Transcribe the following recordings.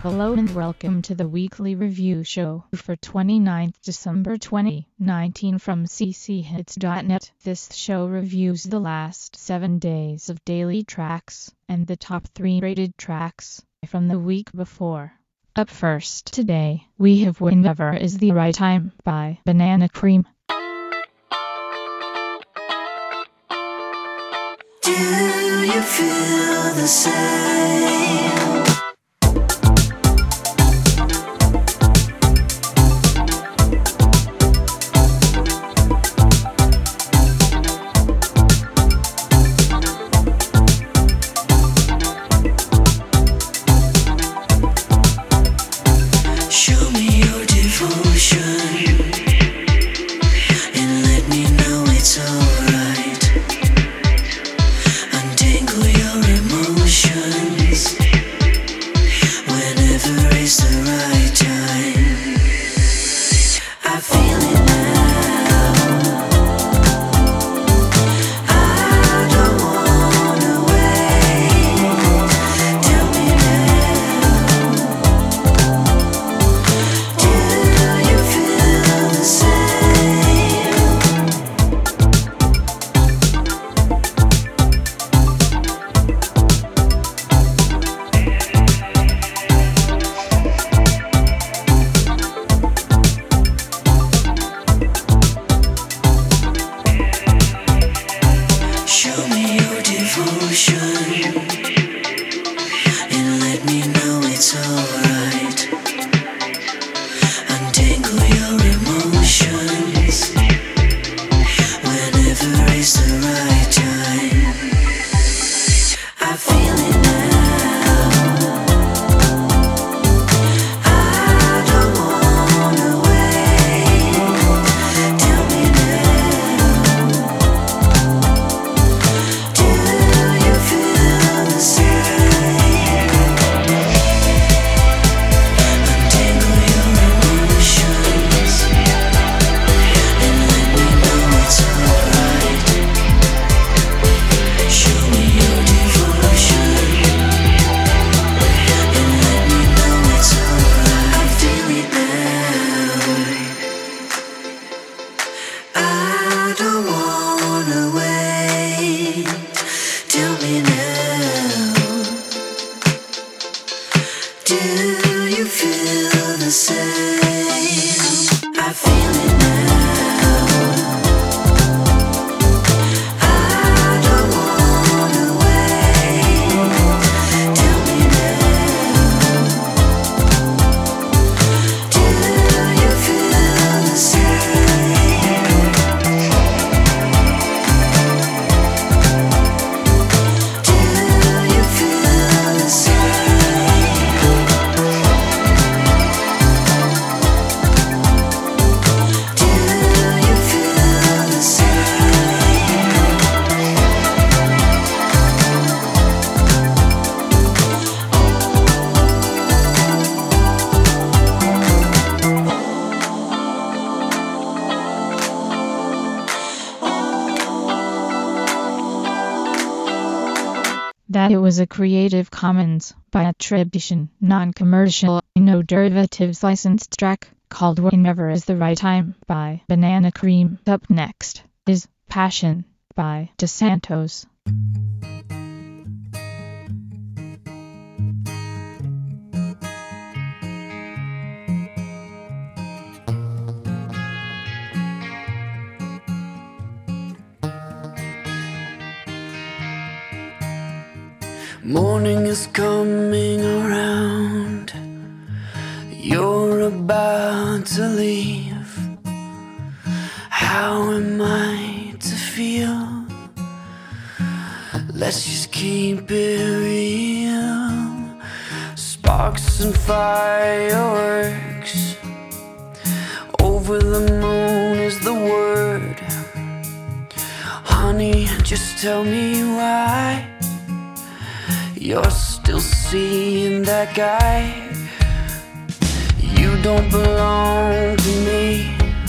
Hello and welcome to the weekly review show for 29th December 2019 from cchits.net. This show reviews the last 7 days of daily tracks and the top 3 rated tracks from the week before. Up first today, we have Whenever Is the Right Time by Banana Cream. Do you feel the same? Show me your devotion and let me know it's alright. Untangle your emotions whenever is the right time. I feel it now. I don't wanna wait. Tell me now. Do you feel the same? Show me your devotion and let me know it's alright. Untangle your emotions whenever is the right time. I feel it now. I don't wanna wait. Tell me now. Do you feel the same? Untangle your emotions and let me know it's alright. Show me your devotion and let me know it's alright. I feel it now. I don't wanna wait. Tell me now. Do you feel the same? I feel it now. I don't wanna wait. Tell me now. Do you feel the same? Do you feel the same? Do you feel the That it was a Creative Commons by attribution, non-commercial, no derivatives licensed track called Whenever Is the Right Time by Banana Cream. Up next is Passion by DeSantos. Morning is coming around. You're about to leave. How am I to feel? Let's just keep it real. Sparks and fireworks. Over the moon is the word. Honey, just tell me why you're still seeing that guy. You don't belong to me.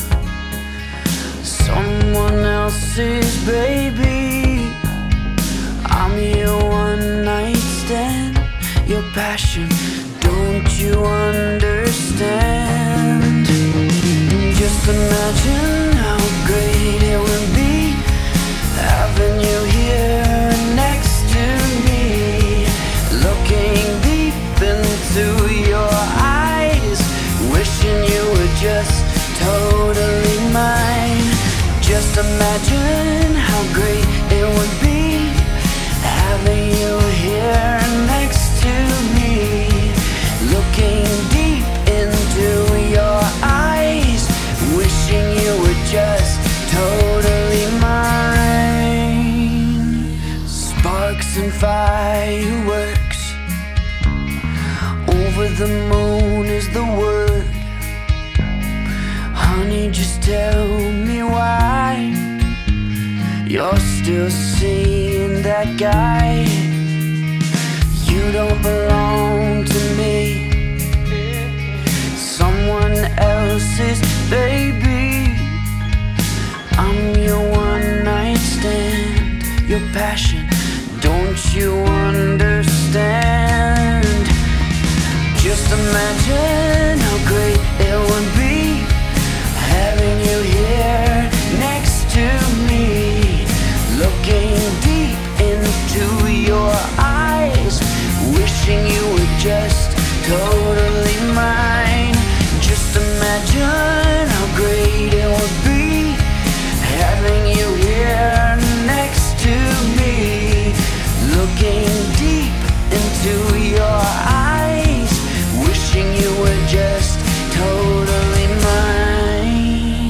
Someone else's baby. I'm your one night stand. Your passion, don't Don't you understand? Just imagine how great it would be having you here next to me, looking deep into your eyes, wishing you were just totally mine. Just imagine how great it would be having you here next to me, looking deep into your eyes, wishing you were just totally mine. Sparks and fireworks, over the moon is the word. Honey, just tell me why you're still seeing that guy. You don't belong to me, someone else's baby. I'm your one night stand, your passion, don't you understand? Just imagine how great it would be having you here next to me, looking deep into your eyes, wishing you were just totally mine. Just imagine how great it would be having you here next to me, looking deep into your eyes, wishing you were just totally mine.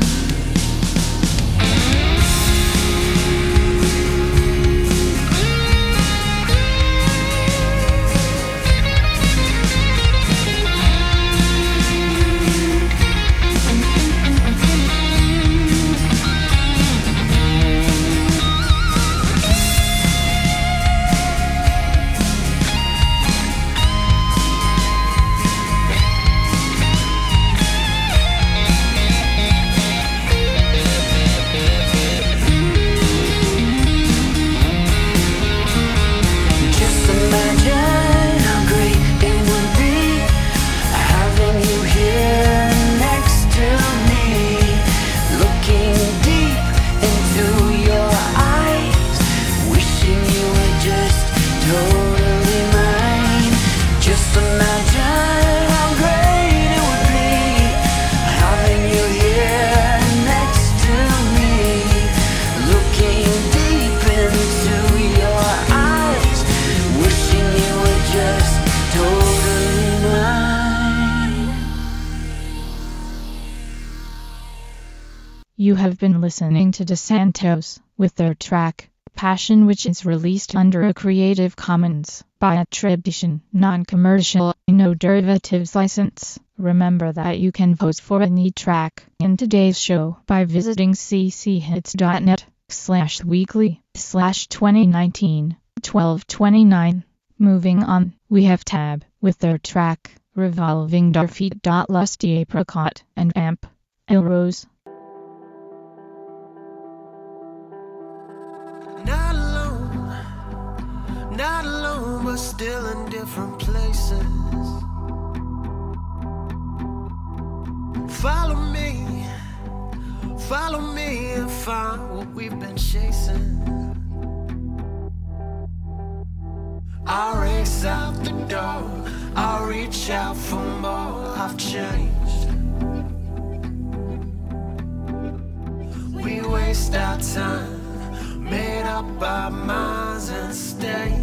You have been listening to DeSantos with their track, Passion, which is released under a Creative Commons by attribution, non-commercial, no derivatives license. Remember that you can vote for any track in today's show by visiting cchits.net/weekly/2019-1229. Moving on, we have Tab with their track, Revolving Door Feet. Lusty Apricot and Amp. Elrose. Not alone, but still in different places. Follow me and find what we've been chasing. I'll race out the door, I'll reach out for more. I've changed. We waste our time, made up our minds and stayed.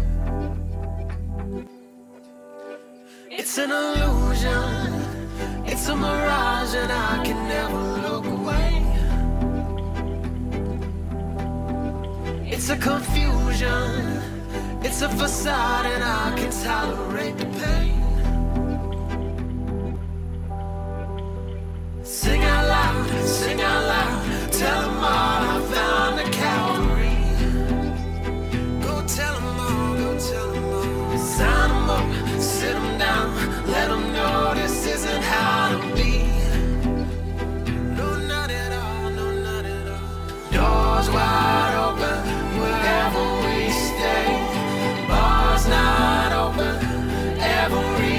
It's an illusion, it's a mirage, and I can never look away. It's a confusion, it's a facade, and I can tolerate the pain. Sing out loud, tell them all I found the cavalry. Go tell them all, sign them up, sit them down, let them know this isn't how to be. No, not at all, doors wide open, wherever we stay. Bars not open, every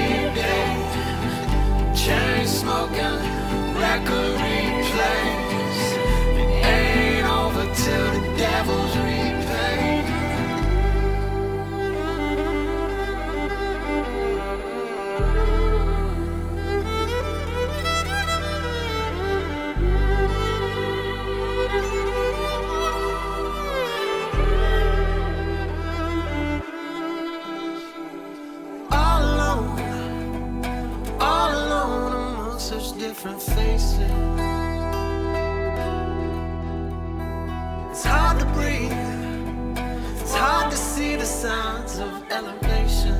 the signs of elevation.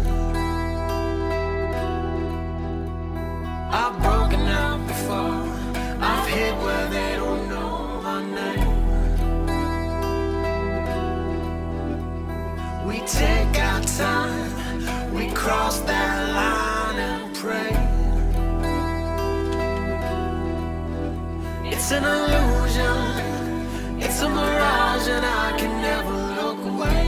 I've broken out before. I've hid where they don't know my name. We take our time, we cross that line and pray. It's an illusion, it's a mirage, and I can never look away.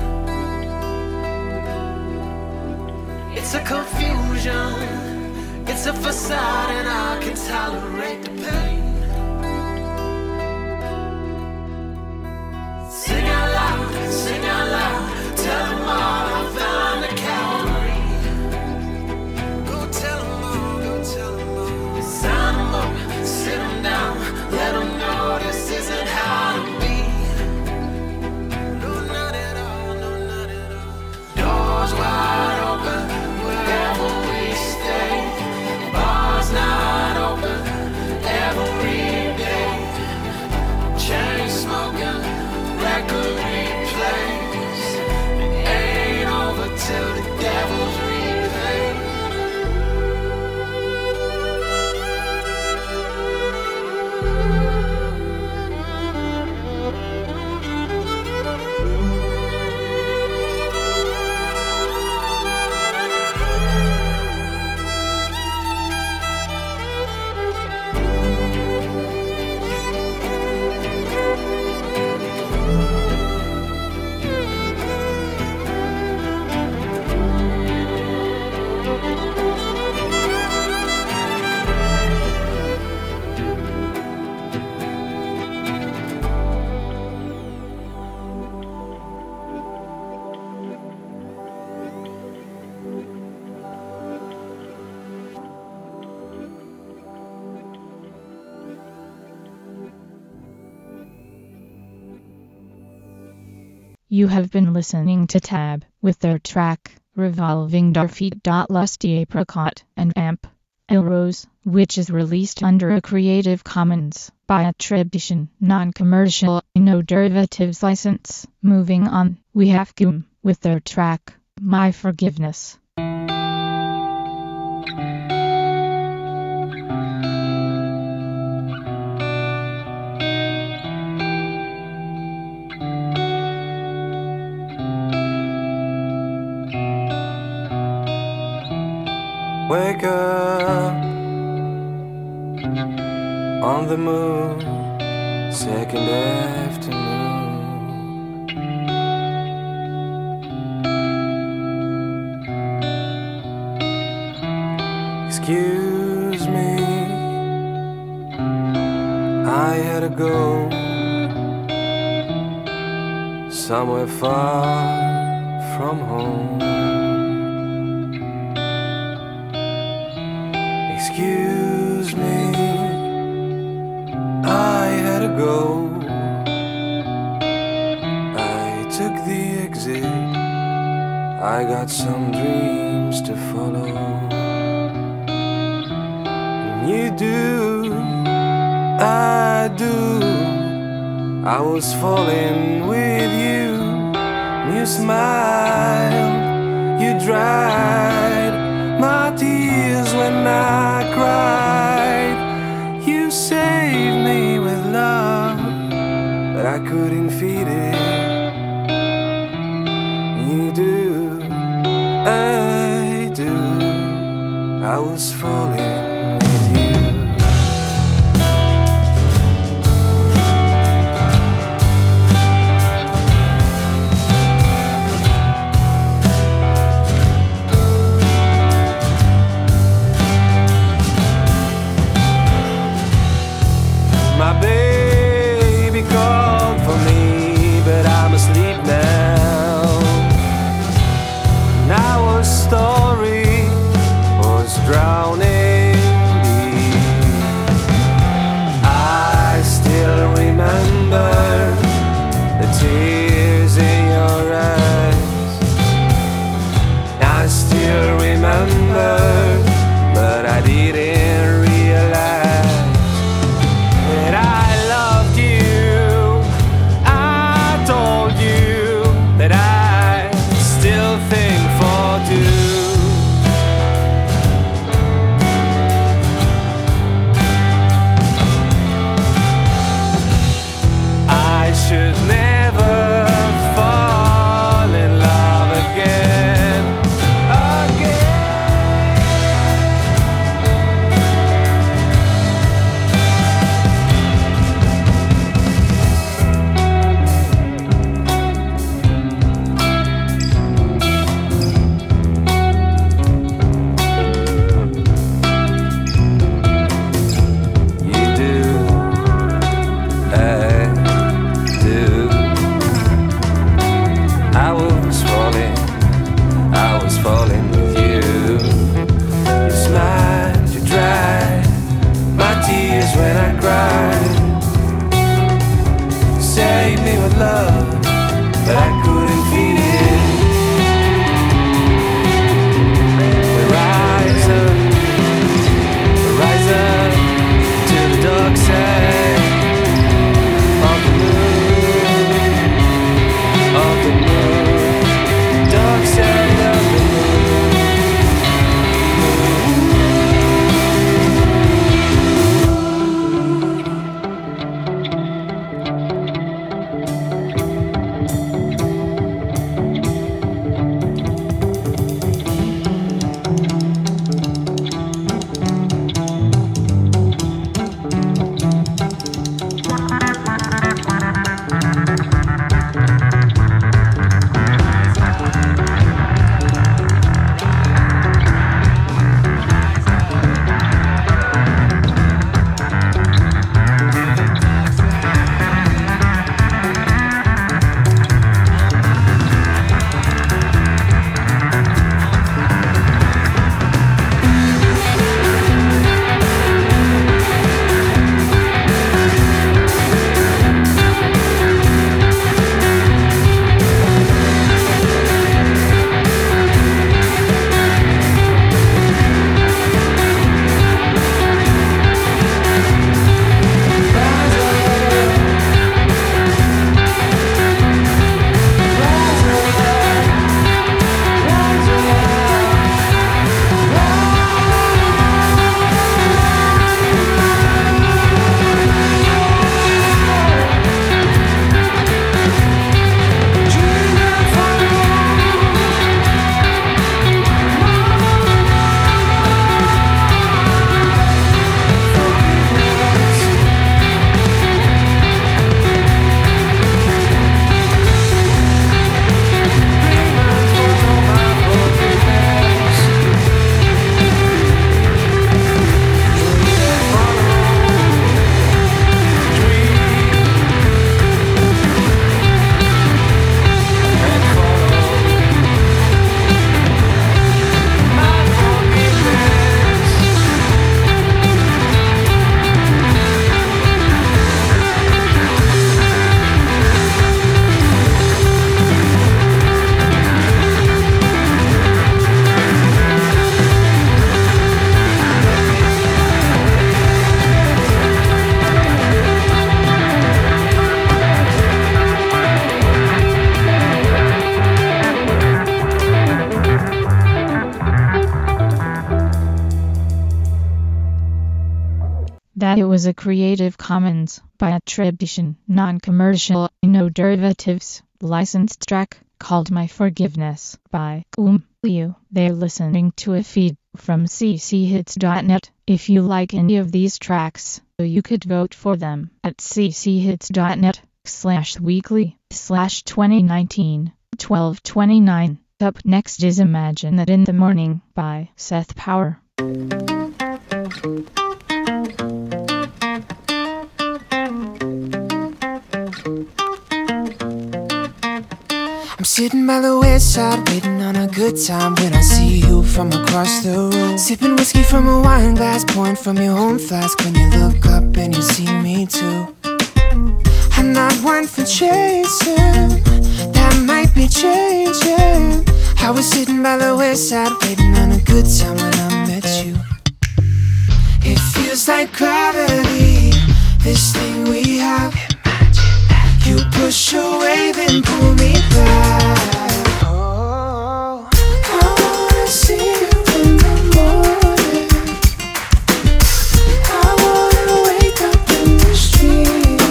It's a confusion, it's a facade, and I can tolerate the pain. Sing out loud, tell them all I found the Calvary. Go tell them all, sign them up, sit them down, let them know this isn't how to be. No, not at all, no, not at all. Doors wide open, wherever we stay. Bars not open, every day. Chain smoking, record replays. It ain't over till the devil's repaid. You have been listening to Tab with their track, Revolving Door Feet. Lusty Apricot and Amp Elrose, which is released under a Creative Commons by attribution, non-commercial, no derivatives license. Moving on, we have Goom with their track, My Forgiveness. Wake up on the moon, second afternoon. Excuse me, I had to go somewhere far from home. Excuse me, I had to go. I took the exit, I got some dreams to follow. And you do, I do. I was falling with you. You smiled, you dried my tears when I cried. You saved me with love, but I couldn't feed it. You do, I do. I was falling with you. My baby called for me, but I'm asleep now. And our story was drowning love, but I couldn't feed it. Rise up to the dark side of the moon, dark side of the moon. That it was a Creative Commons by attribution, non-commercial, no derivatives, licensed track called My Forgiveness by Liu. They're listening to a feed from cchits.net. If you like any of these tracks, you could vote for them at cchits.net/weekly/2019 1229. Up next is Imagine That in the Morning by Seth Power. I'm sitting by the west side, waiting on a good time when I see you from across the room. Sipping whiskey from a wine glass, pouring from your own flask when you look up and you see me too. I'm not one for chasing, that might be changing. I was sitting by the west side, waiting on a good time when I met you. It feels like gravity, this thing we have. You push away, then pull me back. Oh, I wanna see you in the morning. I wanna wake up in the street.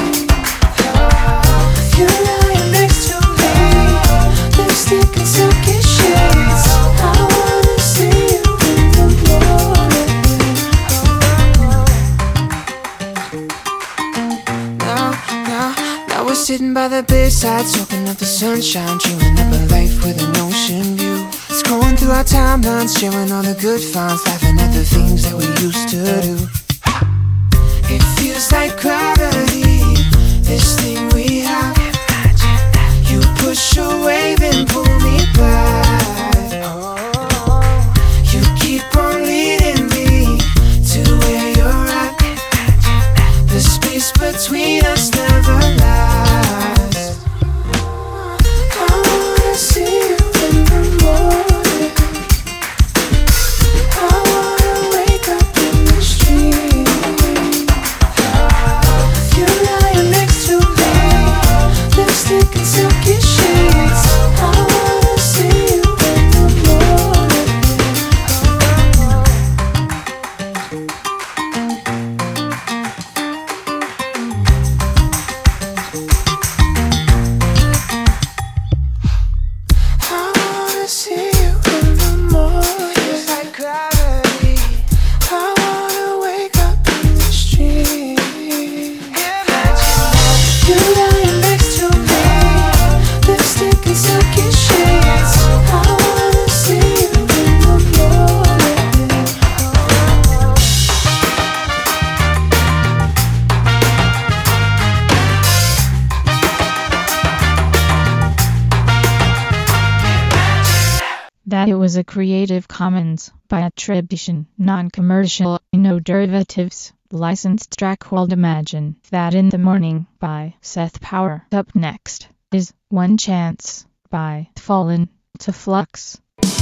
You lying next to me, lipstick and silky shades. I wanna see you in the morning. Now we're sitting by the bedside, soaking up the sunshine, dreaming up a life with an ocean view. Scrolling through our timelines, sharing all the good finds, laughing at the things that we used to do. It feels like gravity, this thing we have. You push away, then pull me back. You keep on leading me to where you're at. The space between us never lasts. That it was a Creative Commons by attribution, non-commercial, no derivatives, licensed track called Imagine That in the Morning by Seth Power. Up next is One Chance by Fallen to Flux.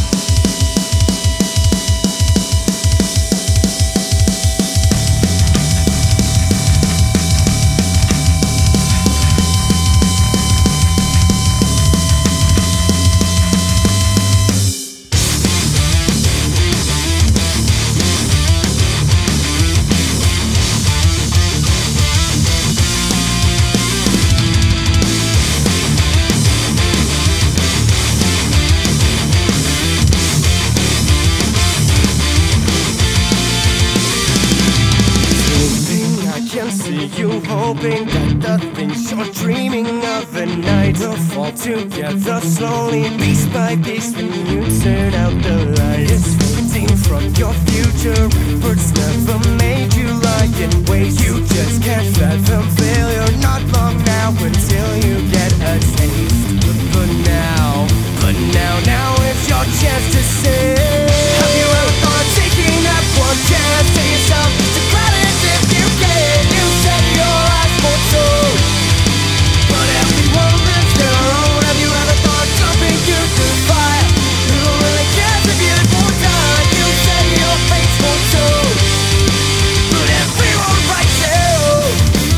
You hoping that the things you're dreaming of at night will fall together slowly, piece by piece, when you turn out the light. It's fading from your future. Efforts never made you lie in wait. You just can't fathom failure. Not long now until you get a taste. But now it's your chance to say. Have you ever thought of taking that one chance to yourself? Declare it if you can. You set your eyes for two, but everyone lives their own. Have you ever thought of jumping into the fire? You don't really care if you won't die. You set your face for two, but everyone writes their own.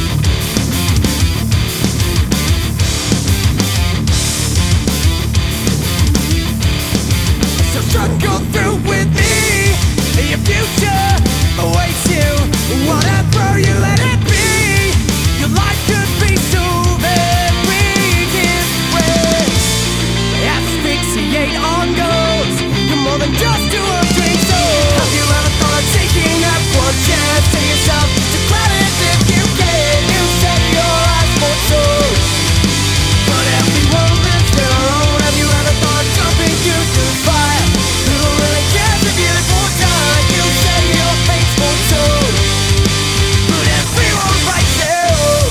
So struggle through with me. Your future awaits you. Whatever you let it be, your life could be so very different. Asphyxiate on goals. You're more than just two or three souls. Have you ever thought of taking that one chance to yourself? Declare it if you can. You set your eyes for two, but everyone lives their own. Have you ever thought of jumping into the fire? You don't really care if you won't die. You set your face for two, but everyone writes their own.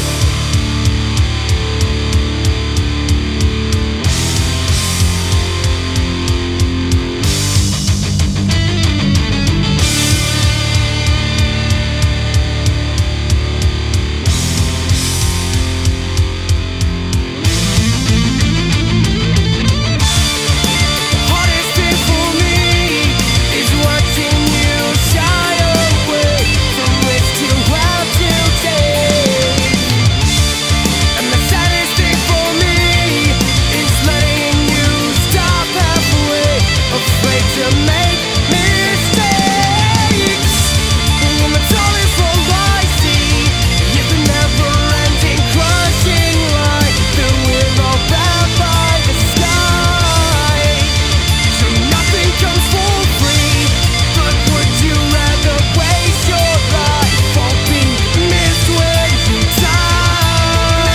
The hardest thing for me is watching you shy away from which to have to take. And the saddest thing for me is letting you stop halfway, afraid to make mistakes. When the tallest roll I see is the never-ending crushing light that we're all bound by the sky. So nothing comes for free, but would you rather waste your life or be missed when you die?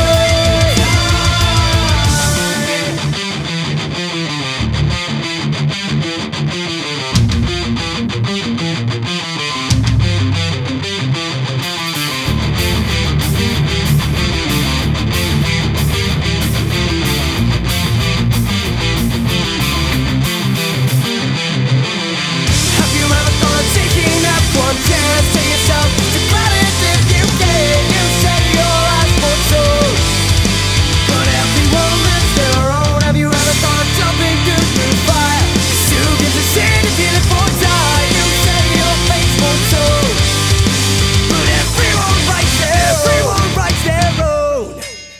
Have you ever thought of taking that one chance to yourself? Declare it if you can. You set your eyes for two, but everyone lives their own. Have you ever thought of jumping into the fire? You get to see the beautiful die. You set your face for two, but everyone writes their own.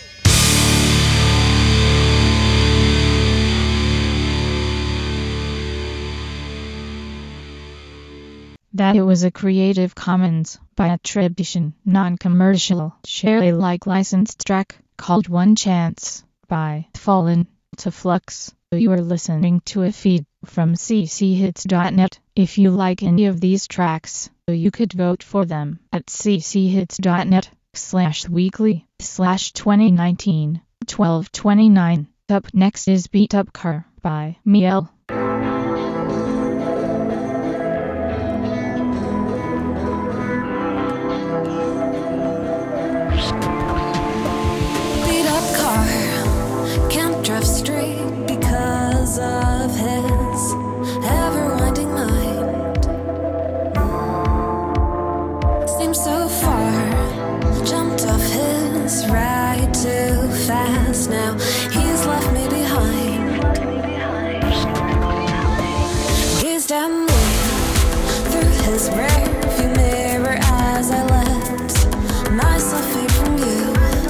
That it was a Creative Commons by attribution, non-commercial, share Alike licensed track called One Chance by Fallen to Flux. You are listening to a feed from cchits.net. If you like any of these tracks, you could vote for them at cchits.net/weekly/2019-1229. Up next is Beat Up Car by Miel. Beat up car, can't drive straight because of his now he's left me behind. Gazed at me through his rearview mirror as I let myself fade from you.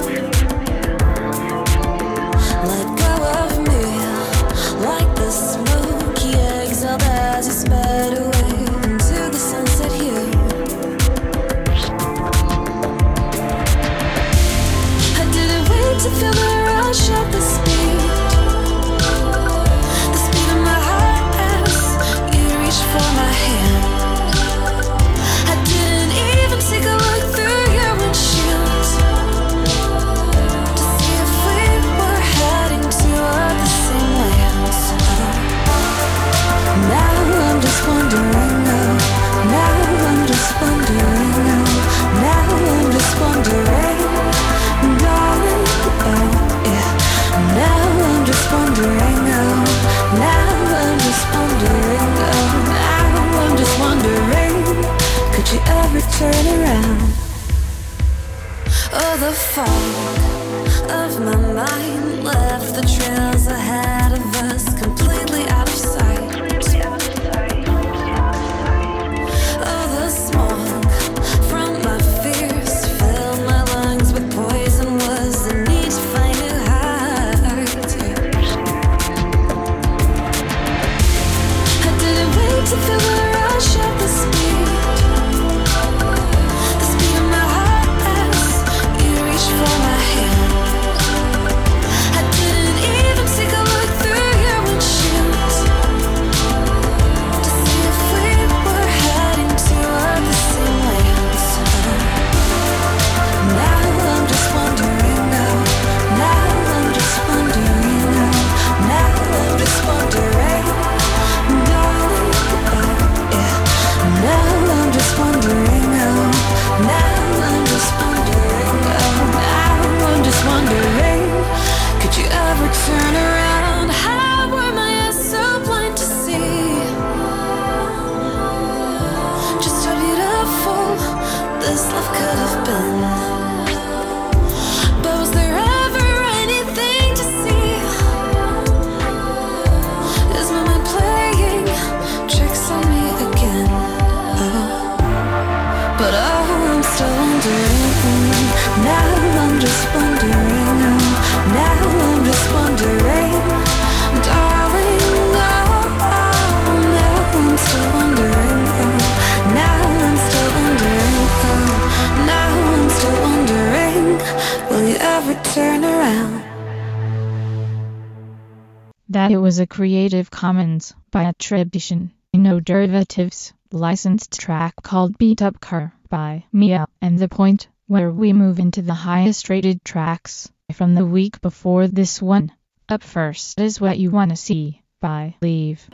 Let go of me like the smoke he exhaled as he sped away into the sunset hue. I didn't wait to feel the rush of the speed of my heart as you reached for my hand. I didn't even take a look through your windshield to see if we were heading toward the same lands. Now I'm just wondering, oh, now I'm just wondering, oh, now I'm just wondering, darling, oh yeah. Now I'm just wondering, oh, now I'm just wondering, oh, now I'm just wondering, could you ever turn around? Oh, the fog of my mind left the trails ahead of us completely out of sight. Oh, the smoke from my fears filled my lungs with poison, was the need to find new heights. I didn't wait to feel the rush of the speed of my heart as you reached for my hand. I didn't even take a look through your windshield to see if we were heading toward the same lands. Now I'm just wondering, oh, now I'm just wondering, oh, now I'm just wondering, darling, oh yeah. Now I'm just wondering, oh, now I'm just wondering, oh, now I'm just wondering, could you ever turn around? How were my eyes so blind to see just how beautiful this love could have been? But was there ever anything to see? Is my mind playing tricks on me again? Oh. But oh, I'm still wondering. Now I'm just wondering. Oh, now I'm just wondering, darling. Oh, oh, now I'm still wondering. Oh, now I'm still wondering. Oh, now I'm still wondering, will you ever turn around? That it was a Creative Commons by attribution, no derivatives, licensed track called Beat Up Car by Mia, and The Point, where we move into the highest rated tracks from the week before this one. Up first is What You Wanna See by Leave.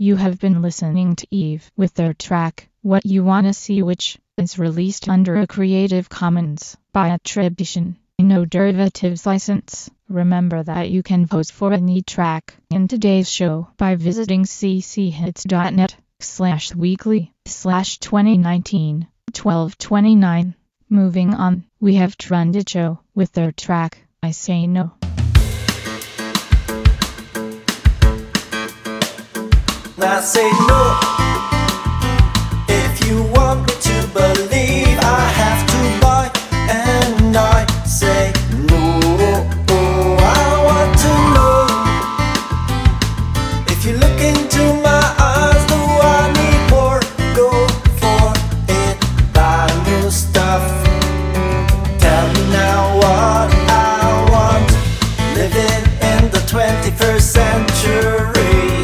You have been listening to Eve with their track, What You Wanna See, which is released under a Creative Commons by attribution, no derivatives license. Remember that you can vote for any track in today's show by visiting cchits.net/weekly/2019 1229. Moving on, we have Trundicho with their track, I Say No. I say no. If you want me to believe, I have to buy, and I say no. I want to know. If you look into my eyes, do I need more? Go for it, buy new stuff. Tell me now what I want. Living in the 21st century,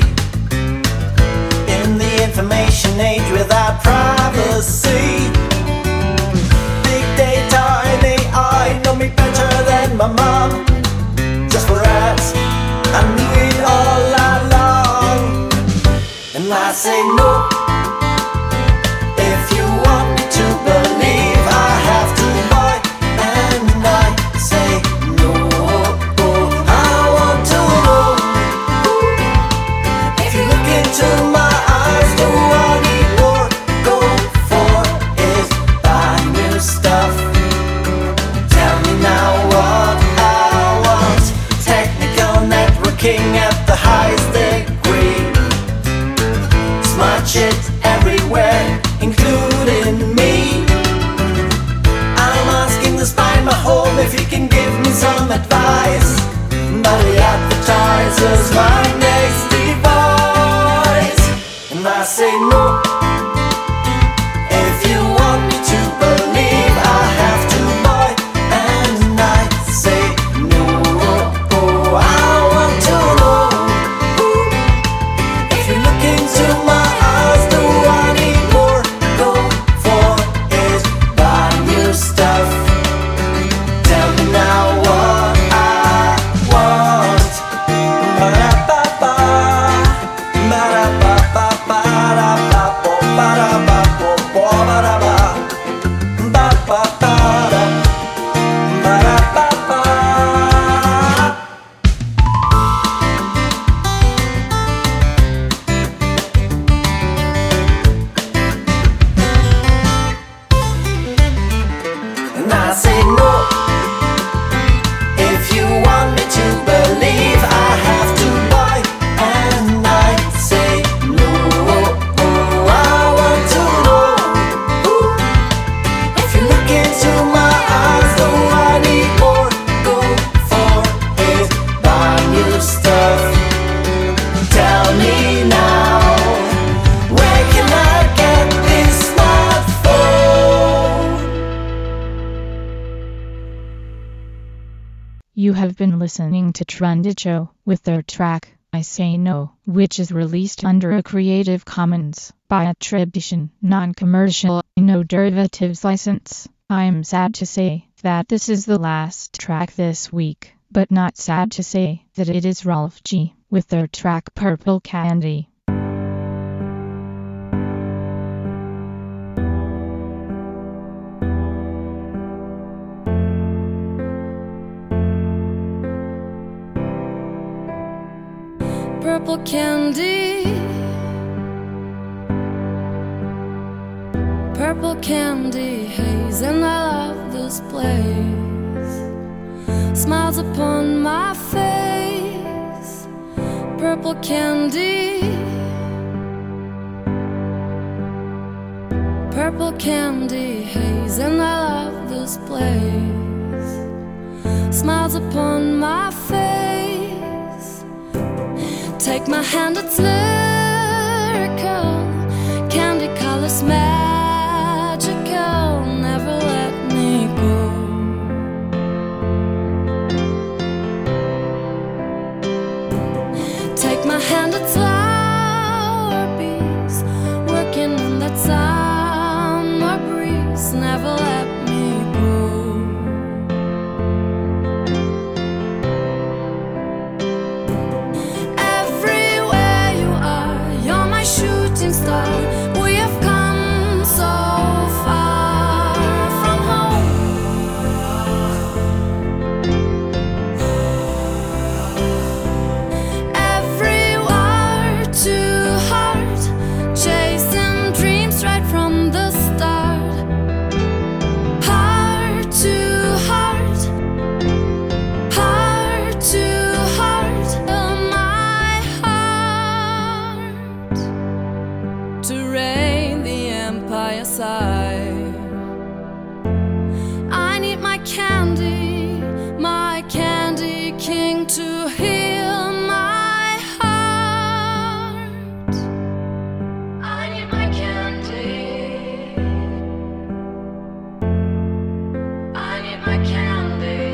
in the information age without privacy. Big data and AI know me better than my mom. Just for ads, I knew it all along. And I say no. If you want me to believe, I have to buy, and I say no. I want to know. If you look into my eyes, do I need more? Go for it, buy new stuff. Tell me now what I want. Technical networking at the highest degree. Smart shit everywhere, including me. I'm asking the spine my home if he can give me some advice. But he advertises my next device, and I say no. If you want me to believe, I have to buy, and I say no. I want to know. If you look into my eyes, do I need more? Go for it, buy new stuff. Tell me now what I want. Ba-da-ba-ba, ba-da-ba-ba-ba-da-ba-bo, ba-da-ba-bo, ba-da-ba, ba-ba-ba-da, ba-da-ba-ba. And I say no. If you want me to believe, I have to buy, and I say no. I want to know. If you look into my eyes, do I need more? Go for it, buy new stuff. Tell me now, where can I get this smartphone? You have been listening to Trundicho with their track, I Say No, which is released under a Creative Commons by attribution, non-commercial, no derivatives license. I am sad to say that this is the last track this week, but not sad to say that it is Rolf G with their track Purple Candy. Purple candy, purple candy haze, and I love this place. Smiles upon my face. Purple candy, purple candy haze, and I love this place. Smiles upon my face. Take my hand, it's lyrical. Candy colors magical. Never let me go. Take my hand, it's flower bees. Working on that summer breeze. Never let me go. Everywhere you are, you're my your side. I need my candy king to heal my heart. I need my candy. I need my candy.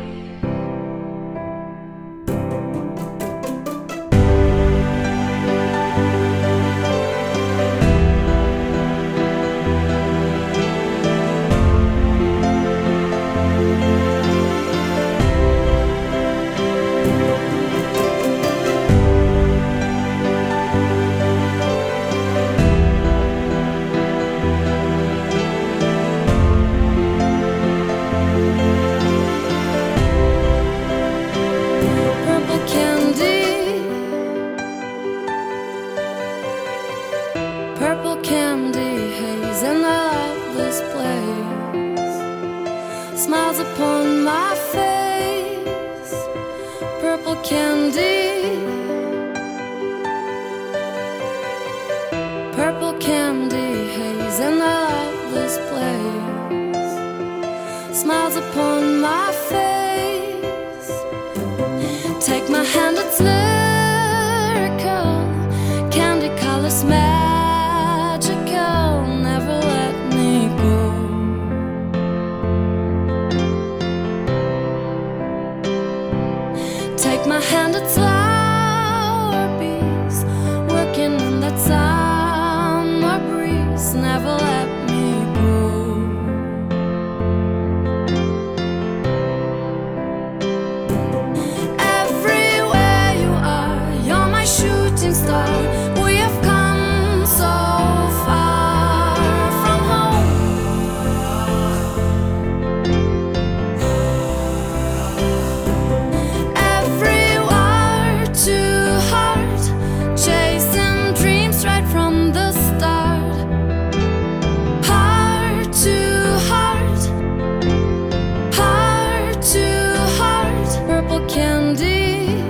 Purple candy haze in a loveless place, smiles upon my face. Purple candy, purple candy haze in a loveless place, smiles upon my face. Take my hand, it's lyrical, candy colors magical, never let me go. Take my hand, it's flower bees, working in that summer breeze, never let me go. Everywhere you are, you're my shooting star. We have come so far from home. Everywhere to heart, chasing dreams right from the start. Heart to heart, heart to heart. Purple candy,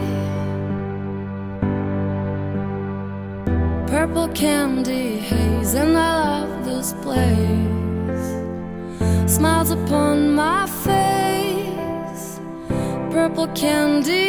purple candy haze in a loveless place, smiles upon my face. Purple candy.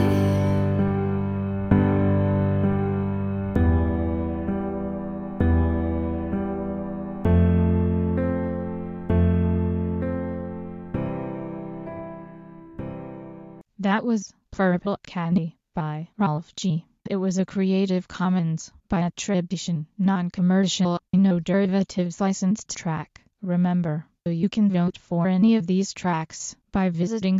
That was Purple Candy by Rolf G. It was a Creative Commons by attribution, non-commercial, no derivatives licensed track. Remember, you can vote for any of these tracks by visiting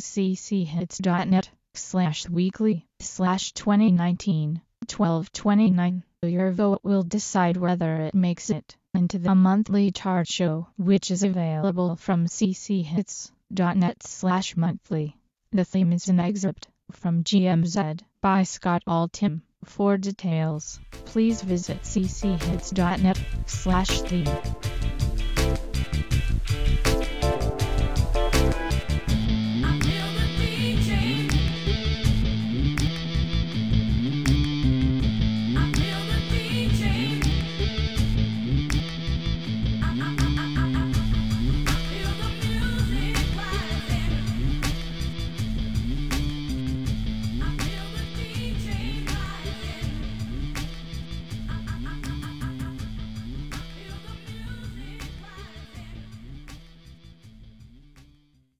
cchits.net/weekly/2019-1229. Your vote will decide whether it makes it into the monthly chart show, which is available from cchits.net/monthly. The theme is an excerpt from GMZ by Scott Altham. For details, please visit cchits.net/theme.